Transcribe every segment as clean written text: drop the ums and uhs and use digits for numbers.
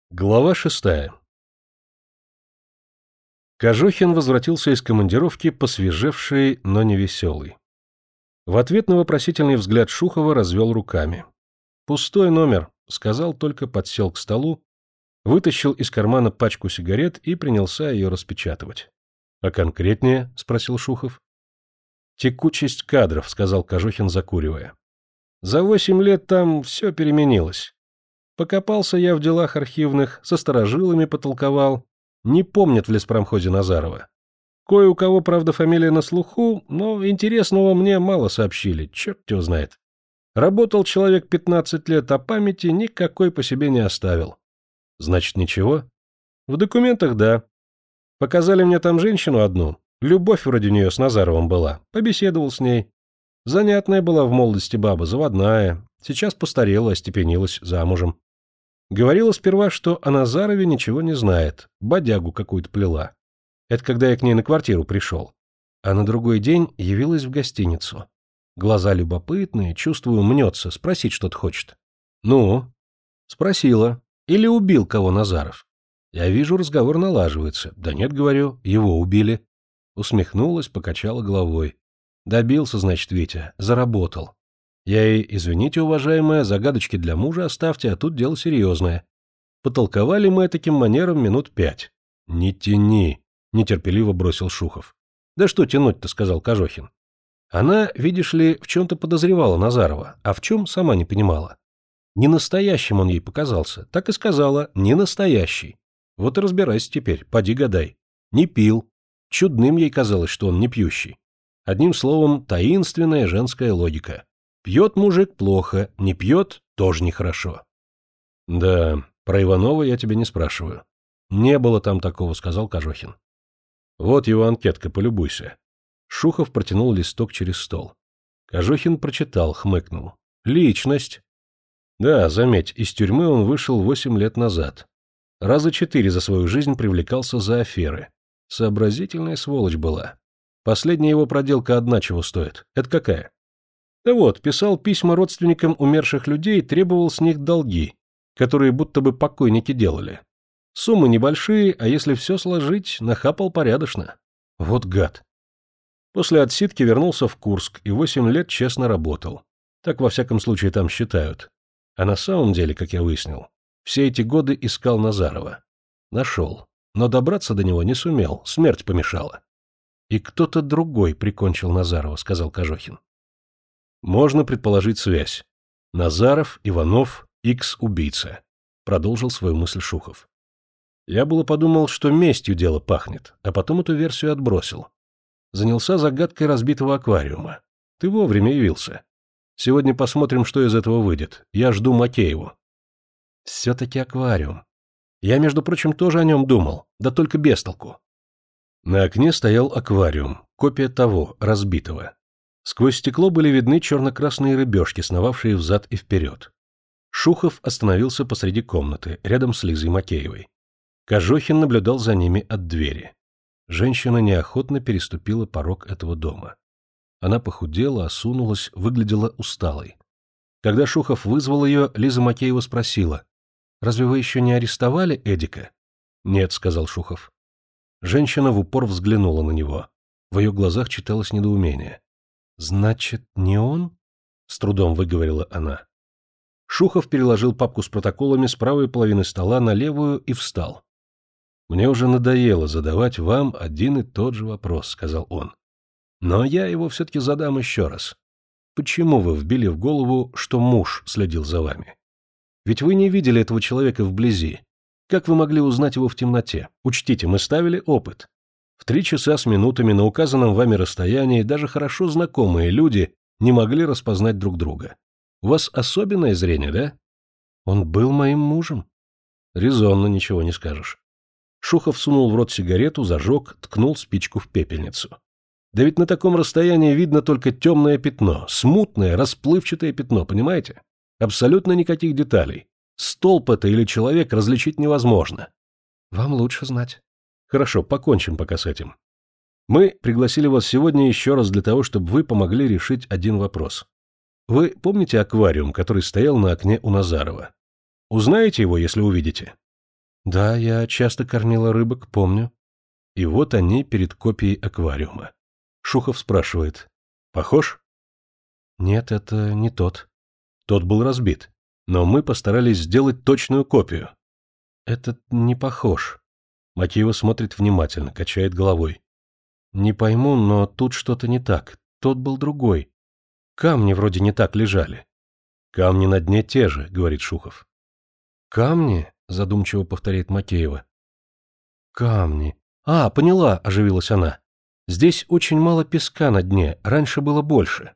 Глава 6. Кожухин возвратился из командировки посвежевший, но не веселый. В ответ на вопросительный взгляд Шухова развел руками. «Пустой номер», — сказал, только подсел к столу, вытащил из кармана пачку сигарет и принялся ее распечатывать. «А конкретнее?» — спросил Шухов. «Текучесть кадров», — сказал Кожухин, закуривая. «За 8 лет там все переменилось. Покопался я в делах архивных, со старожилами потолковал. Не помнят в леспромхозе Назарова. Кое у кого, правда, фамилия на слуху, но интересного мне мало сообщили, черт его знает. Работал человек 15 лет, а памяти никакой по себе не оставил». «Значит, ничего?» «В документах — да. Показали мне там женщину одну. Любовь вроде нее с Назаровым была. Побеседовал с ней. Занятная была в молодости баба, заводная. Сейчас постарела, остепенилась, замужем. Говорила сперва, что о Назарове ничего не знает, бодягу какую-то плела. Это когда я к ней на квартиру пришел. А на другой день явилась в гостиницу. Глаза любопытные, чувствую, мнется, спросить что-то хочет. Ну? Спросила. Или убил кого Назаров? Я вижу, разговор налаживается. Да нет, говорю, его убили. Усмехнулась, покачала головой. Добился, значит, Витя, заработал. Я ей: извините, уважаемая, загадочки для мужа оставьте, а тут дело серьезное. Потолковали мы таким манером минут 5. Не тяни, нетерпеливо бросил Шухов. Да что тянуть-то, сказал Кожухин. Она, видишь ли, в чем-то подозревала Назарова, а в чем сама не понимала. Не настоящим он ей показался, так и сказала, не настоящий. Вот и разбирайся теперь, поди гадай. Не пил. Чудным ей казалось, что он не пьющий. Одним словом, таинственная женская логика. Пьет мужик — плохо, не пьет — тоже нехорошо. Да, про Иванова я тебя не спрашиваю. Не было там такого, сказал Кожухин. Вот его анкетка, полюбуйся. Шухов протянул листок через стол. Кожухин прочитал, хмыкнул. Личность. Да, заметь, из тюрьмы он вышел 8 лет назад. Раза 4 за свою жизнь привлекался за аферы. Сообразительная сволочь была. Последняя его проделка одна чего стоит. Это какая? Да вот, писал письма родственникам умерших людей, требовал с них долги, которые будто бы покойники делали. Суммы небольшие, а если все сложить, нахапал порядочно. Вот гад. После отсидки вернулся в Курск и 8 лет честно работал. Так во всяком случае там считают. А на самом деле, как я выяснил, все эти годы искал Назарова. Нашел, но добраться до него не сумел, смерть помешала. И кто-то другой прикончил Назарова, сказал Кожухин. Можно предположить связь. Назаров, Иванов, Х-убийца. Продолжил свою мысль Шухов. Я было подумал, что местью дело пахнет, а потом эту версию отбросил. Занялся загадкой разбитого аквариума. Ты вовремя явился. Сегодня посмотрим, что из этого выйдет. Я жду Макееву. Все-таки аквариум. Я, между прочим, тоже о нем думал, да только без толку. На окне стоял аквариум, копия того, разбитого. Сквозь стекло были видны черно-красные рыбешки, сновавшие взад и вперед. Шухов остановился посреди комнаты, рядом с Лизой Макеевой. Кожухин наблюдал за ними от двери. Женщина неохотно переступила порог этого дома. Она похудела, осунулась, выглядела усталой. Когда Шухов вызвал ее, Лиза Макеева спросила: «Разве вы еще не арестовали Эдика?» «Нет», — сказал Шухов. Женщина в упор взглянула на него. В ее глазах читалось недоумение. «Значит, не он?» — с трудом выговорила она. Шухов переложил папку с протоколами с правой половины стола на левую и встал. «Мне уже надоело задавать вам один и тот же вопрос», — сказал он. «Но я его все-таки задам еще раз. Почему вы вбили в голову, что муж следил за вами? Ведь вы не видели этого человека вблизи. Как вы могли узнать его в темноте? Учтите, мы ставили опыт. В 3 часа с минутами на указанном вами расстоянии даже хорошо знакомые люди не могли распознать друг друга. У вас особенное зрение, да? Он был моим мужем. Резонно, ничего не скажешь. Шухов сунул в рот сигарету, зажег, ткнул спичку в пепельницу. Да ведь на таком расстоянии видно только темное пятно, смутное, расплывчатое пятно, понимаете? Абсолютно никаких деталей. Столб это или человек различить невозможно. Вам лучше знать. Хорошо, покончим пока с этим. Мы пригласили вас сегодня еще раз для того, чтобы вы помогли решить один вопрос. Вы помните аквариум, который стоял на окне у Назарова? Узнаете его, если увидите? Да, я часто кормила рыбок, помню. И вот они перед копией аквариума. Шухов спрашивает. Похож? Нет, это не тот. Тот был разбит. Но мы постарались сделать точную копию. Этот не похож. Макеева смотрит внимательно, качает головой. Не пойму, но тут что-то не так. Тот был другой. Камни вроде не так лежали. Камни на дне те же, говорит Шухов. Камни? Задумчиво повторяет Макеева. Камни. А, поняла, оживилась она. Здесь очень мало песка на дне, раньше было больше.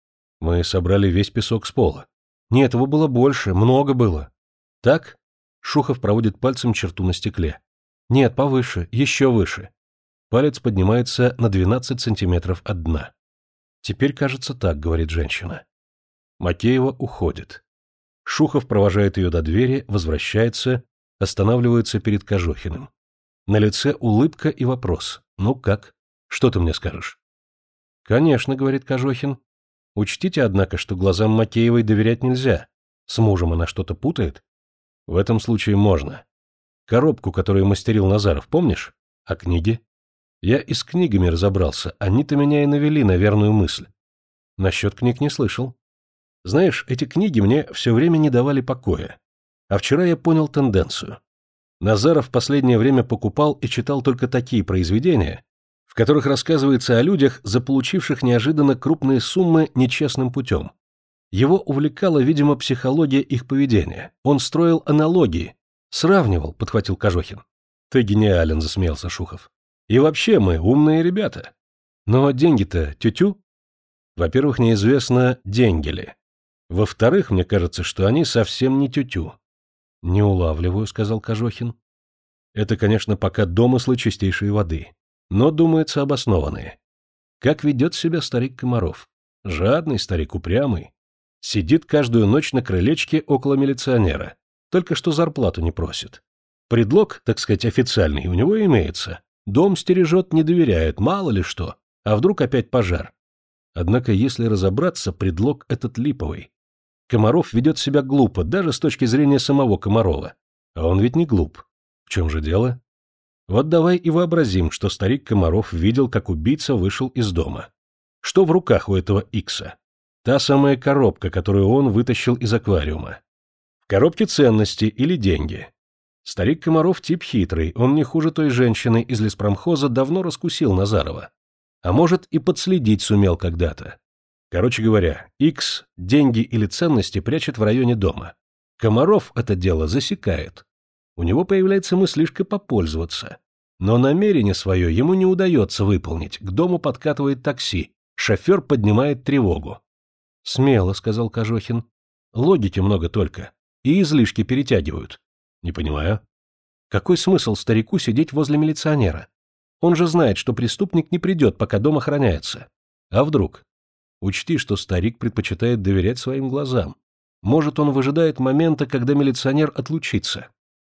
Мы собрали весь песок с пола. Нет, его было больше, много было. Так? Шухов проводит пальцем черту на стекле. Нет, повыше, еще выше. Палец поднимается на 12 сантиметров от дна. Теперь кажется так, говорит женщина. Макеева уходит. Шухов провожает ее до двери, возвращается, останавливается перед Кожохиным. На лице улыбка и вопрос. Ну как? Что ты мне скажешь? Конечно, говорит Кожохин. Учтите, однако, что глазам Макеевой доверять нельзя. С мужем она что-то путает? В этом случае можно. Коробку, которую мастерил Назаров, помнишь? А книги? Я и с книгами разобрался, они-то меня и навели на верную мысль. Насчет книг не слышал. Знаешь, эти книги мне все время не давали покоя. А вчера я понял тенденцию. Назаров в последнее время покупал и читал только такие произведения, в которых рассказывается о людях, заполучивших неожиданно крупные суммы нечестным путем. Его увлекала, видимо, психология их поведения. Он строил аналогии. Сравнивал, подхватил Кожохин. Ты гениален, засмеялся Шухов. И вообще мы умные ребята. Но деньги-то тю-тю. Во-первых, неизвестно, деньги ли. Во-вторых, мне кажется, что они совсем не тю-тю. Не улавливаю, сказал Кожохин. Это, конечно, пока домыслы чистейшей воды, но, думается, обоснованные. Как ведет себя старик Комаров? Жадный старик, упрямый. Сидит каждую ночь на крылечке около милиционера. Только что зарплату не просит. Предлог, так сказать, официальный у него имеется. Дом стережет, не доверяет, мало ли что. А вдруг опять пожар? Однако, если разобраться, предлог этот липовый. Комаров ведет себя глупо, даже с точки зрения самого Комарова. А он ведь не глуп. В чем же дело? Вот давай и вообразим, что старик Комаров видел, как убийца вышел из дома. Что в руках у этого Икса? Та самая коробка, которую он вытащил из аквариума. В коробке ценности или деньги. Старик Комаров тип хитрый, он не хуже той женщины из леспромхоза давно раскусил Назарова. А может, и подследить сумел когда-то. Короче говоря, Икс деньги или ценности прячет в районе дома. Комаров это дело засекает. У него появляется мыслишка попользоваться. Но намерение свое ему не удается выполнить. К дому подкатывает такси. Шофер поднимает тревогу. «Смело», — сказал Кожохин. «Логики много только. И излишки перетягивают». «Не понимаю». «Какой смысл старику сидеть возле милиционера? Он же знает, что преступник не придет, пока дом охраняется. А вдруг? Учти, что старик предпочитает доверять своим глазам. Может, он выжидает момента, когда милиционер отлучится».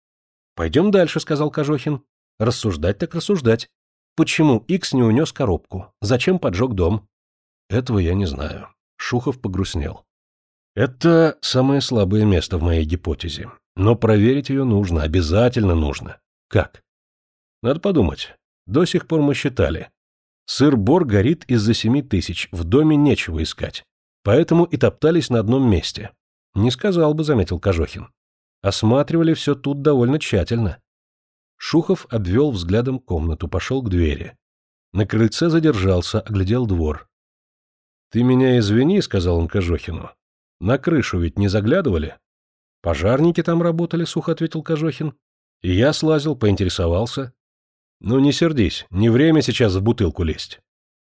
«Пойдем дальше», — сказал Кожохин. «Рассуждать так рассуждать. Почему Икс не унес коробку? Зачем поджег дом?» «Этого я не знаю». Шухов погрустнел. «Это самое слабое место в моей гипотезе. Но проверить ее нужно, обязательно нужно. Как? Надо подумать. До сих пор мы считали. Сыр-бор горит из-за 7000, в доме нечего искать. Поэтому и топтались на одном месте. Не сказал бы, заметил Кожохин. Осматривали все тут довольно тщательно». Шухов обвел взглядом комнату, пошел к двери. На крыльце задержался, оглядел двор. «Ты меня извини», — сказал он Кожохину. «На крышу ведь не заглядывали?» «Пожарники там работали», — сухо ответил Кожохин. «И я слазил, поинтересовался». «Ну, не сердись, не время сейчас в бутылку лезть».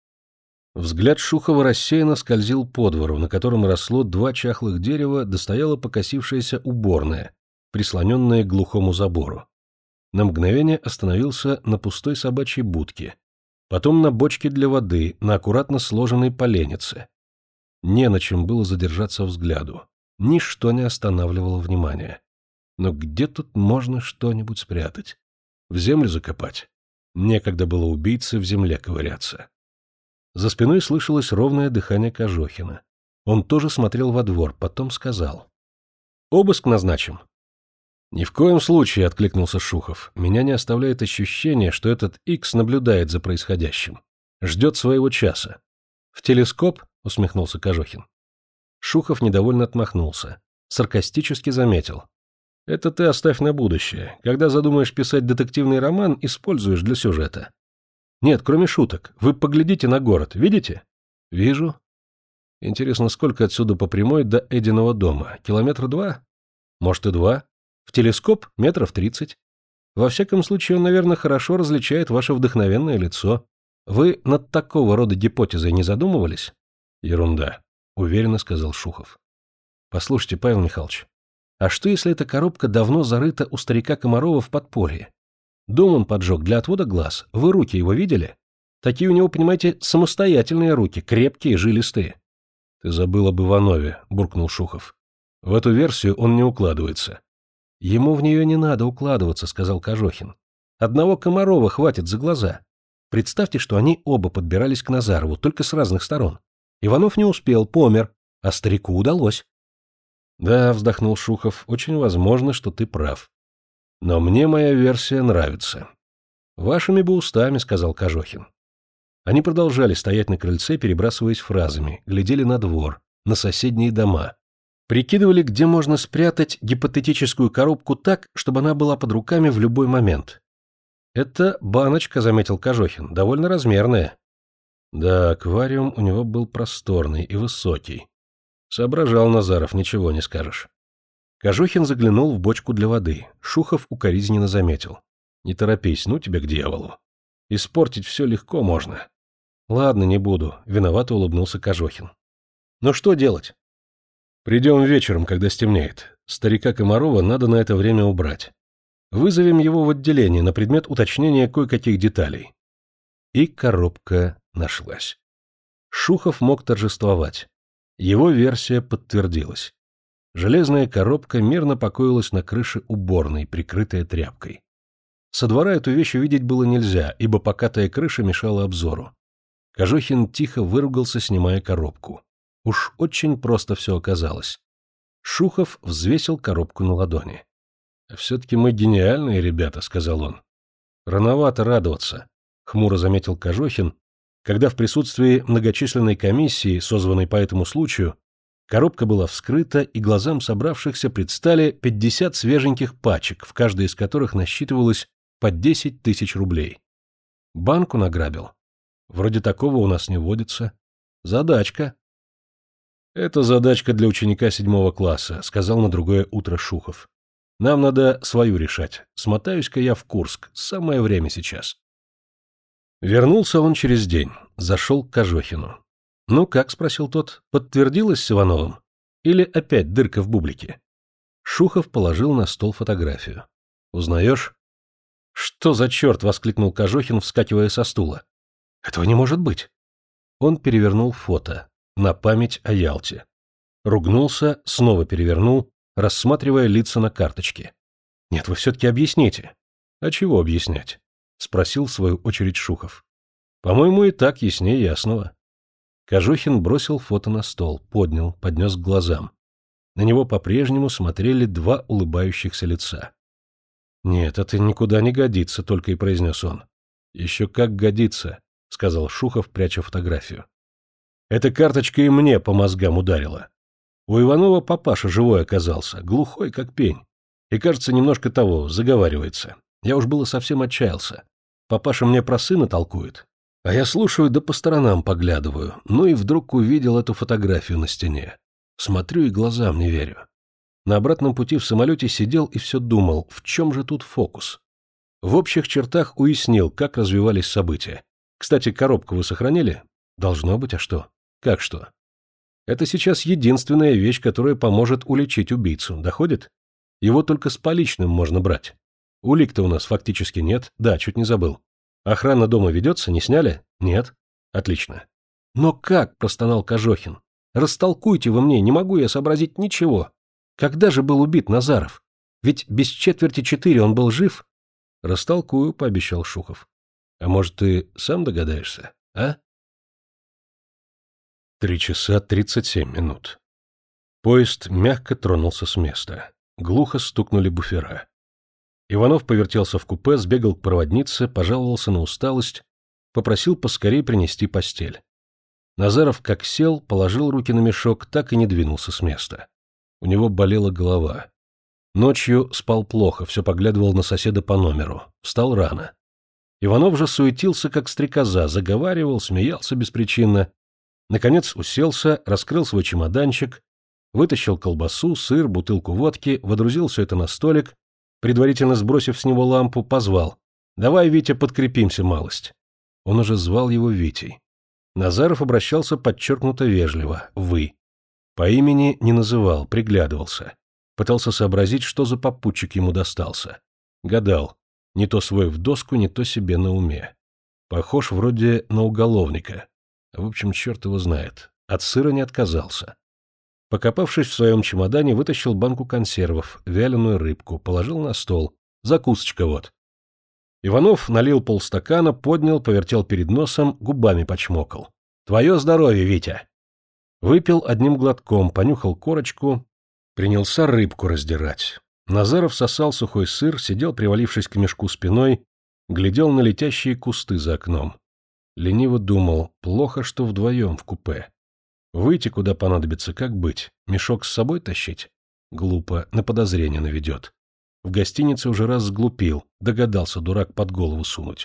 Взгляд Шухова рассеянно скользил по двору, на котором росло 2 чахлых дерева, да стояла покосившаяся уборная, прислоненная к глухому забору. На мгновение остановился на пустой собачьей будке, потом на бочке для воды, на аккуратно сложенной поленнице. Не на чем было задержаться взгляду. Ничто не останавливало внимания. Но где тут можно что-нибудь спрятать? В землю закопать? Некогда было убийце в земле ковыряться. За спиной слышалось ровное дыхание Кожохина. Он тоже смотрел во двор, потом сказал. «Обыск назначим». «Ни в коем случае», — откликнулся Шухов. «Меня не оставляет ощущение, что этот Икс наблюдает за происходящим. Ждет своего часа». «В телескоп?» — усмехнулся Кожухин. Шухов недовольно отмахнулся. Саркастически заметил. «Это ты оставь на будущее. Когда задумаешь писать детективный роман, используешь для сюжета». «Нет, кроме шуток. Вы поглядите на город. Видите?» «Вижу». «Интересно, сколько отсюда по прямой до Эдиного дома? Километра 2? Может, и 2? В телескоп метров 30. Во всяком случае, он, наверное, хорошо различает ваше вдохновенное лицо. Вы над такого рода гипотезой не задумывались?» «Ерунда», — уверенно сказал Шухов. «Послушайте, Павел Михайлович, а что, если эта коробка давно зарыта у старика Комарова в подполье? Дом он поджег для отвода глаз. Вы руки его видели? Такие у него, понимаете, самостоятельные руки, крепкие, жилистые». «Ты забыл об Иванове», — буркнул Шухов. «В эту версию он не укладывается». «Ему в нее не надо укладываться», — сказал Кожухин. «Одного Комарова хватит за глаза. Представьте, что они оба подбирались к Назарову, только с разных сторон. Иванов не успел, помер, а старику удалось». «Да», — вздохнул Шухов, — «очень возможно, что ты прав. Но мне моя версия нравится». «Вашими бы устами», — сказал Кожухин. Они продолжали стоять на крыльце, перебрасываясь фразами, глядели на двор, на соседние дома. Прикидывали, где можно спрятать гипотетическую коробку так, чтобы она была под руками в любой момент. «Это баночка», — заметил Кожухин, — «довольно размерная». Да, аквариум у него был просторный и высокий. Соображал Назаров, ничего не скажешь. Кожухин заглянул в бочку для воды. Шухов укоризненно заметил. «Не торопись, ну тебя к дьяволу. Испортить все легко можно». «Ладно, не буду», — виновато улыбнулся Кожухин. «Ну что делать?» «Придем вечером, когда стемнеет. Старика Комарова надо на это время убрать. Вызовем его в отделение на предмет уточнения кое-каких деталей». И коробка нашлась. Шухов мог торжествовать. Его версия подтвердилась. Железная коробка мирно покоилась на крыше уборной, прикрытая тряпкой. Со двора эту вещь увидеть было нельзя, ибо покатая крыша мешала обзору. Кожухин тихо выругался, снимая коробку. Уж очень просто все оказалось. Шухов взвесил коробку на ладони. — Все-таки мы гениальные ребята, — сказал он. — Рановато радоваться, — хмуро заметил Кожухин, когда в присутствии многочисленной комиссии, созванной по этому случаю, коробка была вскрыта, и глазам собравшихся предстали 50 свеженьких пачек, в каждой из которых насчитывалось по 10 тысяч рублей. Банку награбил. Вроде такого у нас не водится. Задачка. «Это задачка для ученика 7 класса», — сказал на другое утро Шухов. «Нам надо свою решать. Смотаюсь-ка я в Курск. Самое время сейчас». Вернулся он через день. Зашел к Кожухину. «Ну как?» — спросил тот. «Подтвердилось с Ивановым? Или опять дырка в бублике?» Шухов положил на стол фотографию. «Узнаешь?» «Что за черт?» — воскликнул Кожухин, вскакивая со стула. «Этого не может быть!» Он перевернул фото. На память о Ялте. Ругнулся, снова перевернул, рассматривая лица на карточке. «Нет, вы все-таки объясните». «А чего объяснять?» — спросил в свою очередь Шухов. «По-моему, и так яснее ясного». Кожухин бросил фото на стол, поднял, поднес к глазам. На него по-прежнему смотрели два улыбающихся лица. «Нет, это никуда не годится», — только и произнес он. «Еще как годится», — сказал Шухов, пряча фотографию. «Эта карточка и мне по мозгам ударила. У Иванова папаша живой оказался, глухой как пень. И, кажется, немножко того, заговаривается. Я уж было совсем отчаялся. Папаша мне про сына толкует. А я слушаю да по сторонам поглядываю. Ну и вдруг увидел эту фотографию на стене. Смотрю и глазам не верю. На обратном пути в самолете сидел и все думал, в чем же тут фокус. В общих чертах уяснил, как развивались события. Кстати, коробку вы сохранили? Должно быть, а что? Как что? Это сейчас единственная вещь, которая поможет уличить убийцу. Доходит? Его только с поличным можно брать. Улик-то у нас фактически нет. Да, чуть не забыл. Охрана дома ведется, не сняли? Нет. Отлично. Но как, простонал Кожухин. Растолкуйте вы мне, не могу я сообразить ничего. Когда же был убит Назаров? Ведь без 3:45 он был жив? Растолкую, пообещал Шухов. А может, ты сам догадаешься, а? 3 часа 37 минут. Поезд мягко тронулся с места. Глухо стукнули буфера. Иванов повертелся в купе, сбегал к проводнице, пожаловался на усталость, попросил поскорей принести постель. Назаров как сел, положил руки на мешок, так и не двинулся с места. У него болела голова. Ночью спал плохо, все поглядывал на соседа по номеру. Встал рано. Иванов же суетился, как стрекоза, заговаривал, смеялся беспричинно. Наконец уселся, раскрыл свой чемоданчик, вытащил колбасу, сыр, бутылку водки, водрузил все это на столик, предварительно сбросив с него лампу, позвал: «Давай, Витя, подкрепимся малость». Он уже звал его Витей. Назаров обращался подчеркнуто вежливо: «Вы». По имени не называл, приглядывался. Пытался сообразить, что за попутчик ему достался. Гадал. Не то свой в доску, не то себе на уме. Похож вроде на уголовника. В общем, черт его знает. От сыра не отказался. Покопавшись в своем чемодане, вытащил банку консервов, вяленую рыбку, положил на стол. Закусочка вот. Иванов налил полстакана, поднял, повертел перед носом, губами почмокал. «Твое здоровье, Витя!» Выпил одним глотком, понюхал корочку, принялся рыбку раздирать. Назаров сосал сухой сыр, сидел, привалившись к мешку спиной, глядел на летящие кусты за окном. Лениво думал: плохо, что вдвоем в купе. Выйти куда понадобится, как быть? Мешок с собой тащить? Глупо, на подозрение наведет. В гостинице уже раз сглупил, догадался дурак под голову сунуть.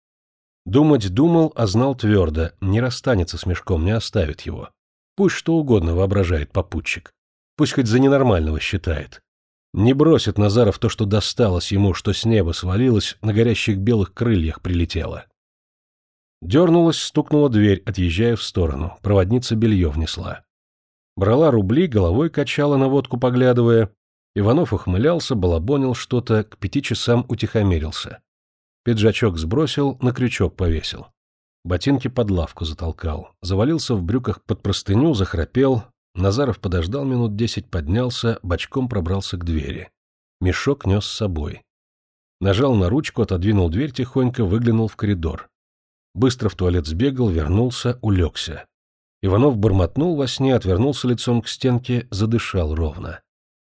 Думать думал, а знал твердо: не расстанется с мешком, не оставит его. Пусть что угодно воображает попутчик. Пусть хоть за ненормального считает. Не бросит Назаров то, что досталось ему, что с неба свалилось, на горящих белых крыльях прилетело. Дернулась, стукнула дверь, отъезжая в сторону. Проводница белье внесла. Брала рубли, головой качала, на водку поглядывая. Иванов ухмылялся, балабонил что-то, к 5 часам утихомирился. Пиджачок сбросил, на крючок повесил. Ботинки под лавку затолкал. Завалился в брюках под простыню, захрапел. Назаров подождал минут 10, поднялся, бочком пробрался к двери. Мешок нес с собой. Нажал на ручку, отодвинул дверь тихонько, выглянул в коридор. Быстро в туалет сбегал, вернулся, улегся. Иванов бормотнул во сне, отвернулся лицом к стенке, задышал ровно.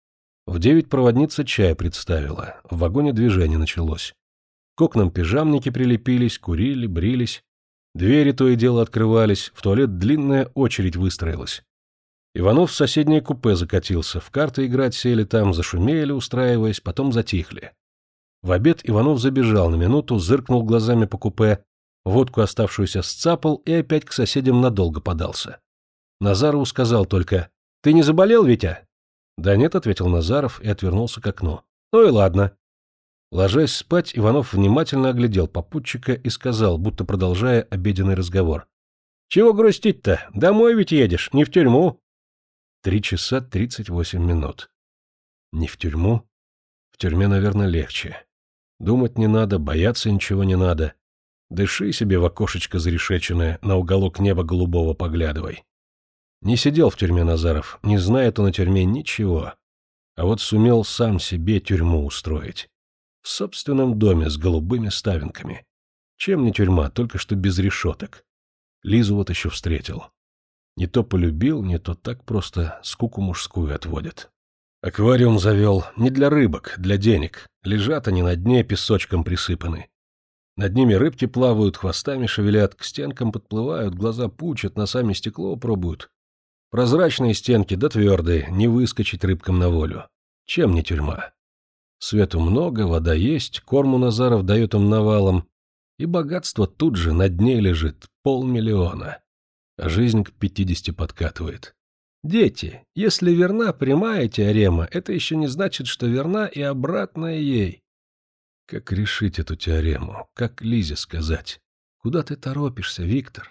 В 9 проводница чай представила, в вагоне движение началось. К окнам пижамники прилепились, курили, брились. Двери то и дело открывались, в туалет длинная очередь выстроилась. Иванов в соседнее купе закатился, в карты играть сели там, зашумели, устраиваясь, потом затихли. В обед Иванов забежал на минуту, зыркнул глазами по купе, водку оставшуюся сцапал и опять к соседям надолго подался. Назарову сказал только: «Ты не заболел, Витя?» «Да нет», — ответил Назаров и отвернулся к окну. «Ну и ладно». Ложась спать, Иванов внимательно оглядел попутчика и сказал, будто продолжая обеденный разговор: «Чего грустить-то? Домой ведь едешь, не в тюрьму». 3 часа 38 минут. Не в тюрьму? В тюрьме, наверное, легче. Думать не надо, бояться ничего не надо. Дыши себе в окошечко зарешеченное, на уголок неба голубого поглядывай. Не сидел в тюрьме Назаров, не знает он о тюрьме ничего. А вот сумел сам себе тюрьму устроить. В собственном доме с голубыми ставинками. Чем не тюрьма, только что без решеток. Лизу вот еще встретил. Не то полюбил, не то так просто скуку мужскую отводит. Аквариум завел не для рыбок, для денег. Лежат они на дне, песочком присыпаны. Над ними рыбки плавают, хвостами шевелят, к стенкам подплывают, глаза пучат, носами стекло пробуют. Прозрачные стенки, да твердые, не выскочить рыбкам на волю. Чем не тюрьма? Свету много, вода есть, корму Назаров дает им навалом. И богатство тут же на дне лежит, 500 000. А жизнь к 50 подкатывает. Дети, если верна прямая теорема, это еще не значит, что верна и обратная ей. Как решить эту теорему? Как Лизе сказать? Куда ты торопишься, Виктор?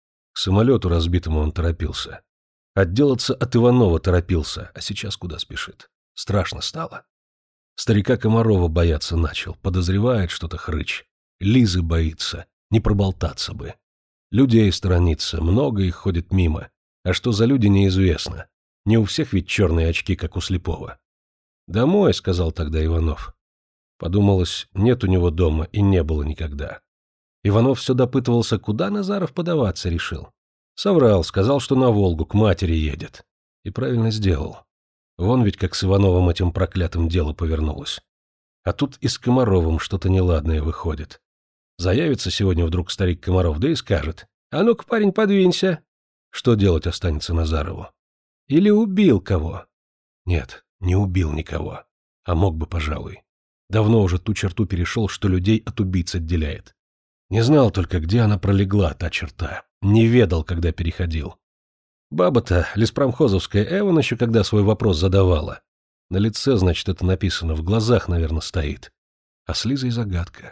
К самолету разбитому он торопился. Отделаться от Иванова торопился, а сейчас куда спешит? Страшно стало. Старика Комарова бояться начал, подозревает что-то хрыч. Лизы боится, не проболтаться бы. Людей сторонится, много их ходит мимо. А что за люди, неизвестно. Не у всех ведь черные очки, как у слепого. «Домой», — сказал тогда Иванов. Подумалось, нет у него дома и не было никогда. Иванов все допытывался, куда Назаров подаваться решил. Соврал, сказал, что на Волгу к матери едет. И правильно сделал. Вон ведь как с Ивановым этим проклятым дело повернулось. А тут и с Комаровым что-то неладное выходит. Заявится сегодня вдруг старик Комаров, да и скажет: «А ну-ка, парень, подвинься». Что делать останется Назарову? Или убил кого? Нет, не убил никого. А мог бы, пожалуй. Давно уже ту черту перешел, что людей от убийц отделяет. Не знал только, где она пролегла, та черта. Не ведал, когда переходил. Баба-то, леспромхозовская Эван, еще когда свой вопрос задавала. На лице, значит, это написано, в глазах, наверное, стоит. А с Лизой загадка.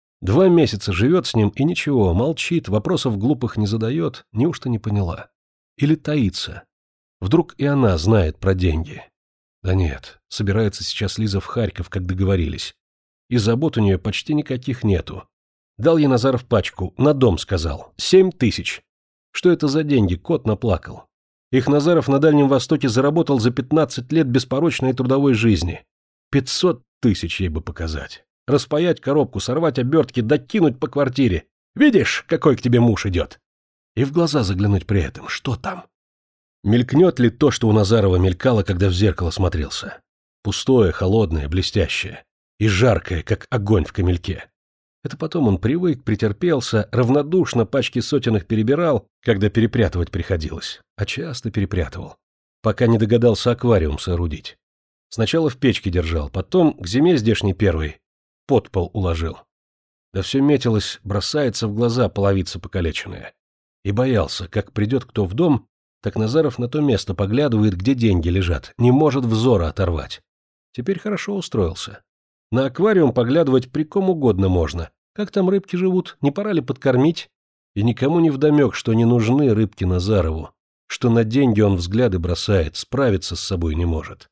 2 месяца живет с ним и ничего, молчит, вопросов глупых не задает, неужто не поняла? Или таится? Вдруг и она знает про деньги? Да нет, собирается сейчас Лиза в Харьков, как договорились. И забот у нее почти никаких нету. Дал ей Назаров пачку, на дом сказал, 7 000. Что это за деньги, кот наплакал. Их Назаров на Дальнем Востоке заработал за 15 лет беспорочной трудовой жизни. 500 000 ей бы показать. Распаять коробку, сорвать обертки, докинуть по квартире. Видишь, какой к тебе муж идет? И в глаза заглянуть при этом, что там? Мелькнет ли то, что у Назарова мелькало, когда в зеркало смотрелся? Пустое, холодное, блестящее. И жаркое, как огонь в камельке. Это потом он привык, претерпелся, равнодушно пачки сотенных перебирал, когда перепрятывать приходилось. А часто перепрятывал. Пока не догадался аквариум соорудить. Сначала в печке держал, потом к зиме здешней первой под пол уложил. Да все метилось, бросается в глаза половица покалеченная. И боялся, как придет кто в дом, так Назаров на то место поглядывает, где деньги лежат, не может взора оторвать. Теперь хорошо устроился. На аквариум поглядывать при ком угодно можно. Как там рыбки живут, не пора ли подкормить? И никому не вдомек, что не нужны рыбки Назарову, что на деньги он взгляды бросает, справиться с собой не может.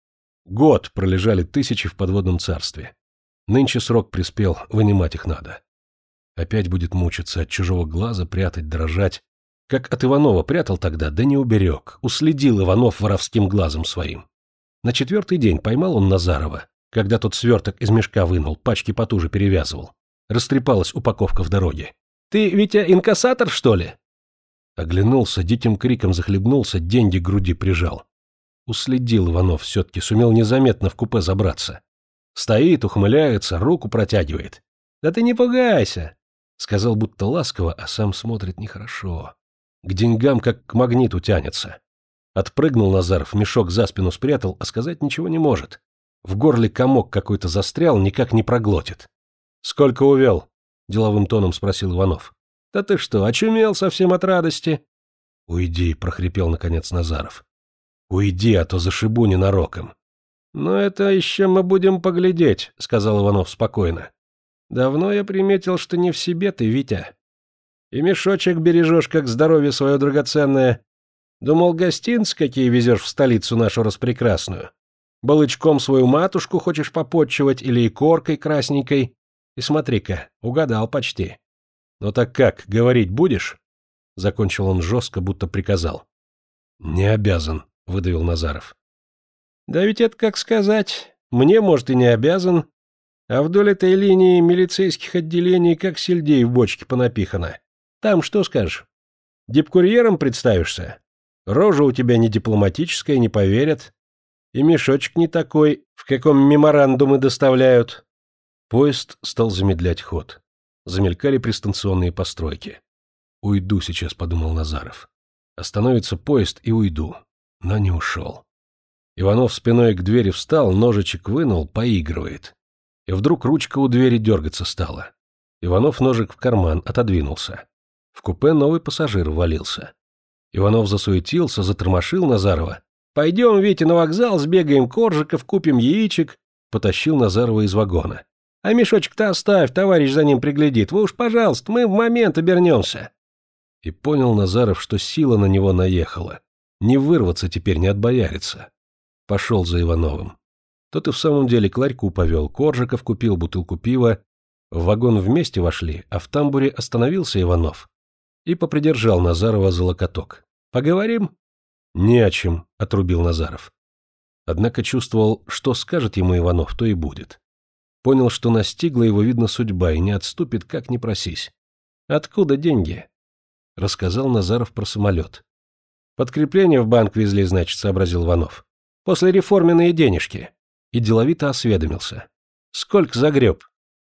Год пролежали 1000 в подводном царстве. Нынче срок приспел, вынимать их надо. Опять будет мучиться, от чужого глаза прятать, дрожать. Как от Иванова прятал тогда, да не уберег, уследил Иванов воровским глазом своим. На 4-й день поймал он Назарова, когда тот сверток из мешка вынул, пачки потуже перевязывал. Растрепалась упаковка в дороге. «Ты, Витя, инкассатор, что ли?» Оглянулся, диким криком захлебнулся, деньги к груди прижал. Уследил Иванов все-таки, сумел незаметно в купе забраться. Стоит, ухмыляется, руку протягивает. «Да ты не пугайся!» Сказал будто ласково, а сам смотрит нехорошо. К деньгам как к магниту тянется. Отпрыгнул Назаров, мешок за спину спрятал, а сказать ничего не может. В горле комок какой-то застрял, никак не проглотит. «Сколько увел?» — деловым тоном спросил Иванов. «Да ты что, очумел совсем от радости?» «Уйди», — прохрипел наконец Назаров. «Уйди, а то зашибу ненароком». «Ну это еще мы будем поглядеть», — сказал Иванов спокойно. «Давно я приметил, что не в себе ты, Витя. И мешочек бережешь, как здоровье свое драгоценное. Думал, гостинцы какие везешь в столицу нашу распрекрасную. Балычком свою матушку хочешь попотчевать или икоркой красненькой. И смотри-ка, угадал почти. Ну так как, говорить будешь?» Закончил он жестко, будто приказал. «Не обязан», — выдавил Назаров. «Да ведь это как сказать. Мне, может, и не обязан. А вдоль этой линии милицейских отделений как сельдей в бочке понапихано. Там что скажешь? Дипкурьером представишься? Рожа у тебя не дипломатическая, не поверят. И мешочек не такой, в каком меморандумы доставляют». Поезд стал замедлять ход. Замелькали пристанционные постройки. «Уйду сейчас», — подумал Назаров. «Остановится поезд и уйду». Но не ушел. Иванов спиной к двери встал, ножичек вынул, поигрывает. И вдруг ручка у двери дергаться стала. Иванов ножик в карман, отодвинулся. В купе новый пассажир ввалился. Иванов засуетился, затормошил Назарова. «Пойдем, Витя, на вокзал, сбегаем коржиков, купим яичек», — потащил Назарова из вагона. «А мешочек-то оставь, товарищ за ним приглядит. Вы уж, пожалуйста, мы в момент обернемся». И понял Назаров, что сила на него наехала. Не вырваться теперь, не отбояриться. Пошел за Ивановым. Тот и в самом деле к ларьку повел, коржиков купил, бутылку пива. В вагон вместе вошли, а в тамбуре остановился Иванов и попридержал Назарова за локоток. «Поговорим?» «Не о чем», — отрубил Назаров. Однако чувствовал, что скажет ему Иванов, то и будет. Понял, что настигла его, видно, судьба, и не отступит, как ни просись. «Откуда деньги?» Рассказал Назаров про самолет. «Подкрепление в банк везли, значит», — сообразил Иванов. После реформенные денежки. И деловито осведомился. Сколько загреб?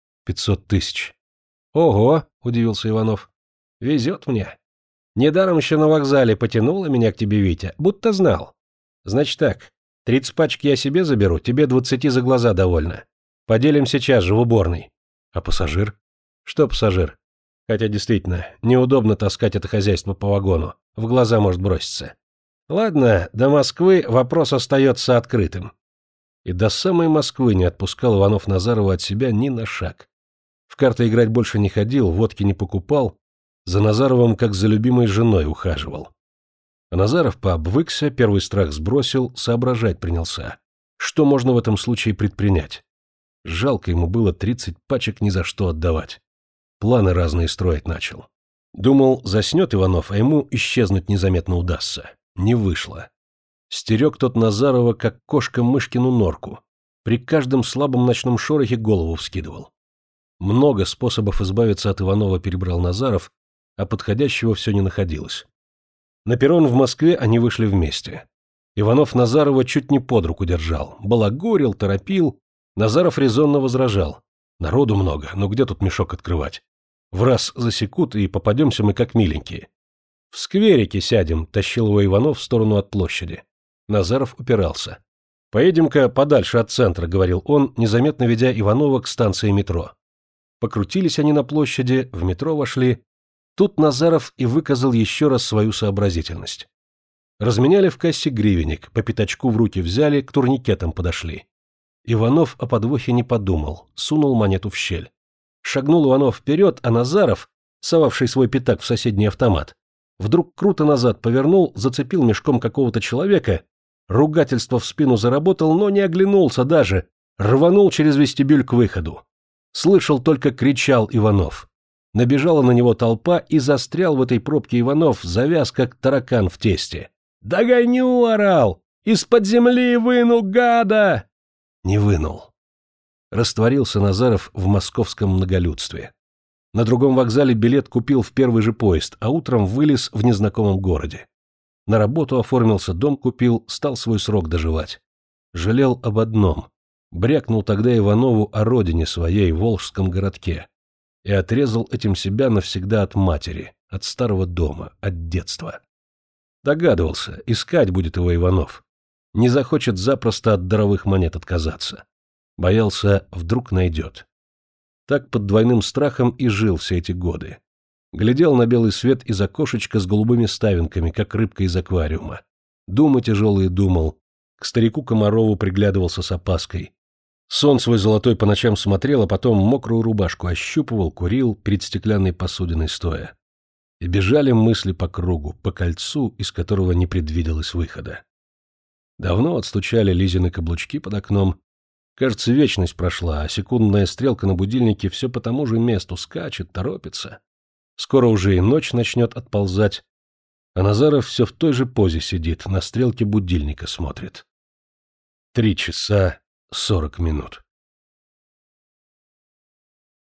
500 тысяч. Ого, удивился Иванов. Везет мне. Недаром еще на вокзале потянуло меня к тебе Витя, будто знал. Значит так, 30 пачек я себе заберу, тебе 20 за глаза довольно. Поделим сейчас же в уборной. А пассажир? Что пассажир? Хотя действительно, неудобно таскать это хозяйство по вагону, в глаза может броситься. Ладно, до Москвы вопрос остается открытым. И до самой Москвы не отпускал Иванов Назарова от себя ни на шаг. В карты играть больше не ходил, водки не покупал, за Назаровым как за любимой женой ухаживал. А Назаров пообвыкся, первый страх сбросил, соображать принялся. Что можно в этом случае предпринять? Жалко ему было 30 пачек ни за что отдавать. Планы разные строить начал. Думал, заснет Иванов, а ему исчезнуть незаметно удастся. Не вышло. Стерег тот Назарова, как кошка мышкину норку. При каждом слабом ночном шорохе голову вскидывал. Много способов избавиться от Иванова перебрал Назаров, а подходящего все не находилось. На перрон в Москве они вышли вместе. Иванов Назарова чуть не под руку держал, балагурил, торопил. Назаров резонно возражал. Народу много, но где тут мешок открывать? В раз засекут, и попадемся мы как миленькие. В скверике сядем, тащил его Иванов в сторону от площади. Назаров упирался. Поедем-ка подальше от центра, говорил он, незаметно ведя Иванова к станции метро. Покрутились они на площади, в метро вошли. Тут Назаров и выказал еще раз свою сообразительность. Разменяли в кассе гривенник, по пятачку в руки взяли, к турникетам подошли. Иванов о подвохе не подумал, сунул монету в щель. Шагнул Иванов вперед, а Назаров, совавший свой пятак в соседний автомат, вдруг круто назад повернул, зацепил мешком какого-то человека, ругательство в спину заработал, но не оглянулся даже, рванул через вестибюль к выходу. Слышал, только кричал Иванов. Набежала на него толпа, и застрял в этой пробке Иванов, завяз, как таракан в тесте. «Догоню!» — орал. «Из-под земли выну, гада!» Не вынул. Растворился Назаров в московском многолюдстве. На другом вокзале билет купил в первый же поезд, а утром вылез в незнакомом городе. На работу оформился, дом купил, стал свой срок доживать. Жалел об одном. Брякнул тогда Иванову о родине своей, волжском городке. И отрезал этим себя навсегда от матери, от старого дома, от детства. Догадывался, искать будет его Иванов. Не захочет запросто от даровых монет отказаться. Боялся, вдруг найдет. Так под двойным страхом и жил все эти годы. Глядел на белый свет из окошечка с голубыми ставинками, как рыбка из аквариума. Думы тяжелые думал. К старику Комарову приглядывался с опаской. Сон свой золотой по ночам смотрел, а потом мокрую рубашку ощупывал, курил, перед стеклянной посудиной стоя. И бежали мысли по кругу, по кольцу, из которого не предвиделось выхода. Давно отстучали Лизины каблучки под окном. Кажется, вечность прошла, а секундная стрелка на будильнике все по тому же месту скачет, торопится. Скоро уже и ночь начнет отползать, а Назаров все в той же позе сидит, на стрелке будильника смотрит. 3 часа 40 минут.